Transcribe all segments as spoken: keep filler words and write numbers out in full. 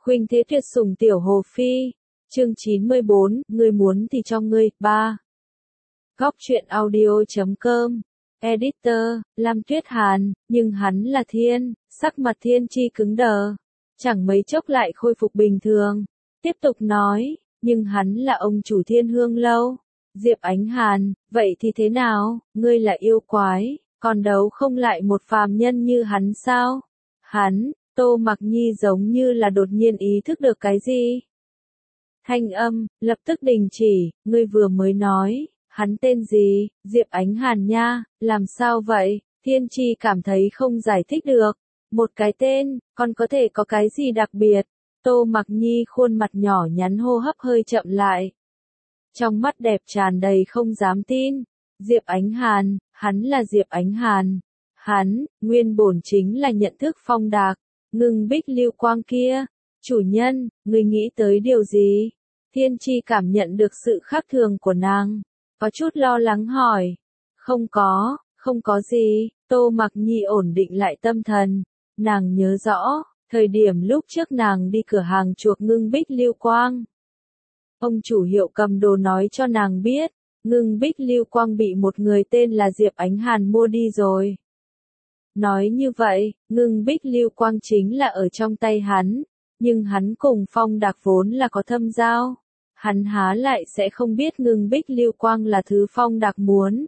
Khuynh thế tuyệt sủng tiểu hồ phi. Chương chín mươi bốn, ngươi muốn thì cho ngươi. ba. Góc truyện audio chấm com. Editor, Lam Tuyết Hàn, nhưng hắn là thiên, sắc mặt Thiên Chi cứng đờ. Chẳng mấy chốc lại khôi phục bình thường. Tiếp tục nói, nhưng hắn là ông chủ Thiên Hương Lâu. Diệp Ánh Hàn, vậy thì thế nào, ngươi là yêu quái, còn đấu không lại một phàm nhân như hắn sao? Hắn, Tô Mặc Nhi giống như là đột nhiên ý thức được cái gì. Thanh âm, lập tức đình chỉ, ngươi vừa mới nói, hắn tên gì, Diệp Ánh Hàn nha, làm sao vậy? Thiên Chi cảm thấy không giải thích được. Một cái tên, còn có thể có cái gì đặc biệt? Tô Mặc Nhi khuôn mặt nhỏ nhắn hô hấp hơi chậm lại. Trong mắt đẹp tràn đầy không dám tin. Diệp Ánh Hàn, hắn là Diệp Ánh Hàn. Hắn, nguyên bổn chính là nhận thức Phong Đạc, Ngưng Bích Lưu Quang kia. Chủ nhân, ngươi nghĩ tới điều gì? Thiên Chi cảm nhận được sự khác thường của nàng. Có chút lo lắng hỏi. Không có, không có gì. Tô Mặc Nhi ổn định lại tâm thần. Nàng nhớ rõ, thời điểm lúc trước nàng đi cửa hàng chuộc Ngưng Bích Lưu Quang. Ông chủ hiệu cầm đồ nói cho nàng biết, Ngưng Bích Lưu Quang bị một người tên là Diệp Ánh Hàn mua đi rồi. Nói như vậy, Ngưng Bích Lưu Quang chính là ở trong tay hắn, nhưng hắn cùng Phong Đạc vốn là có thâm giao. Hắn há lại sẽ không biết Ngưng Bích Lưu Quang là thứ Phong Đạc muốn.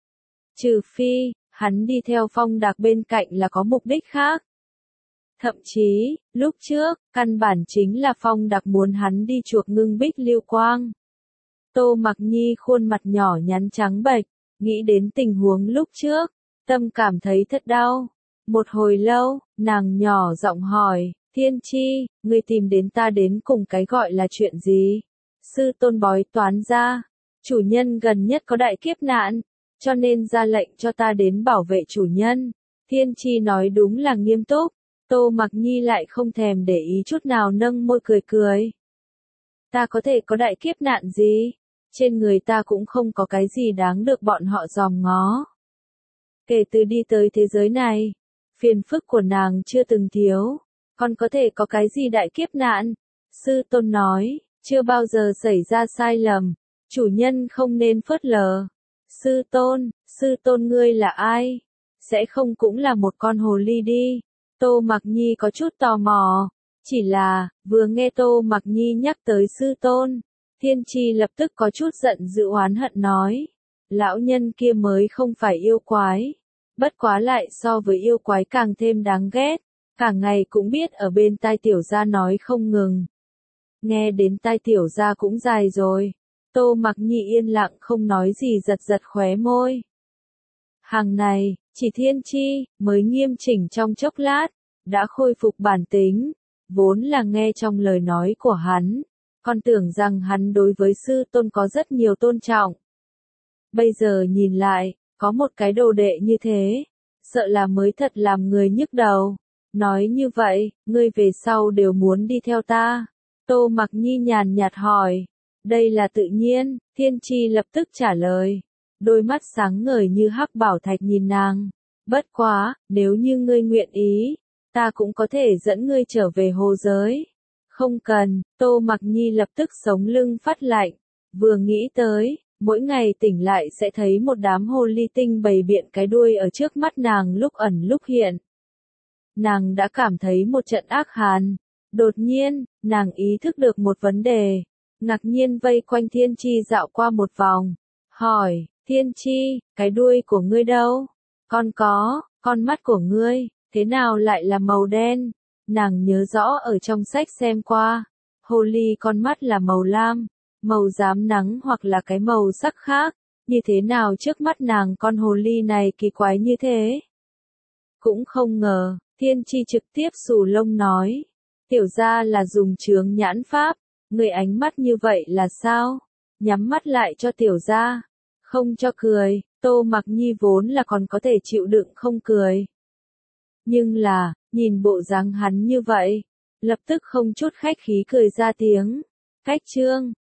Trừ phi, hắn đi theo Phong Đạc bên cạnh là có mục đích khác. Thậm chí, lúc trước, căn bản chính là Phong Đạc muốn hắn đi chuộc Ngưng Bích Lưu Quang. Tô Mặc Nhi khuôn mặt nhỏ nhắn trắng bệch, nghĩ đến tình huống lúc trước, tâm cảm thấy thật đau. Một hồi lâu, nàng nhỏ giọng hỏi, Thiên Chi, ngươi tìm đến ta đến cùng cái gọi là chuyện gì? Sư tôn bói toán ra, chủ nhân gần nhất có đại kiếp nạn, cho nên ra lệnh cho ta đến bảo vệ chủ nhân. Thiên Chi nói đúng là nghiêm túc. Tô Mặc Nhi lại không thèm để ý chút nào nâng môi cười cười. Ta có thể có đại kiếp nạn gì? Trên người ta cũng không có cái gì đáng được bọn họ dòm ngó. Kể từ đi tới thế giới này, phiền phức của nàng chưa từng thiếu. Còn có thể có cái gì đại kiếp nạn? Sư tôn nói, chưa bao giờ xảy ra sai lầm. Chủ nhân không nên phớt lờ. Sư tôn, sư tôn ngươi là ai? Sẽ không cũng là một con hồ ly đi. Tô Mặc Nhi có chút tò mò, chỉ là, vừa nghe Tô Mặc Nhi nhắc tới sư tôn, Thiên Chi lập tức có chút giận dữ oán hận nói, lão nhân kia mới không phải yêu quái, bất quá lại so với yêu quái càng thêm đáng ghét, cả ngày cũng biết ở bên tai tiểu gia nói không ngừng. Nghe đến tai tiểu gia cũng dài rồi, Tô Mặc Nhi yên lặng không nói gì giật giật khóe môi. Hàng này, chỉ Thiên Chi, mới nghiêm chỉnh trong chốc lát, đã khôi phục bản tính, vốn là nghe trong lời nói của hắn, còn tưởng rằng hắn đối với sư tôn có rất nhiều tôn trọng. Bây giờ nhìn lại, có một cái đồ đệ như thế, sợ là mới thật làm người nhức đầu. Nói như vậy, ngươi về sau đều muốn đi theo ta. Tô Mặc Nhi nhàn nhạt hỏi, đây là tự nhiên, Thiên Chi lập tức trả lời. Đôi mắt sáng ngời như hắc bảo thạch nhìn nàng. Bất quá, nếu như ngươi nguyện ý, ta cũng có thể dẫn ngươi trở về hồ giới. Không cần, Tô Mặc Nhi lập tức sống lưng phát lạnh. Vừa nghĩ tới, mỗi ngày tỉnh lại sẽ thấy một đám hồ ly tinh bày biện cái đuôi ở trước mắt nàng lúc ẩn lúc hiện. Nàng đã cảm thấy một trận ác hàn. Đột nhiên, nàng ý thức được một vấn đề. Ngạc nhiên vây quanh Thiên Chi dạo qua một vòng. Hỏi, Thiên Chi, cái đuôi của ngươi đâu? Con có, con mắt của ngươi, thế nào lại là màu đen? Nàng nhớ rõ ở trong sách xem qua, hồ ly con mắt là màu lam, màu rám nắng hoặc là cái màu sắc khác, như thế nào trước mắt nàng con hồ ly này kỳ quái như thế? Cũng không ngờ, Thiên Chi trực tiếp xù lông nói, tiểu gia là dùng chướng nhãn pháp, người ánh mắt như vậy là sao? Nhắm mắt lại cho tiểu gia, không cho cười. Tô Mặc Nhi vốn là còn có thể chịu đựng không cười. Nhưng là, nhìn bộ dáng hắn như vậy, lập tức không chút khách khí cười ra tiếng. Cách chương,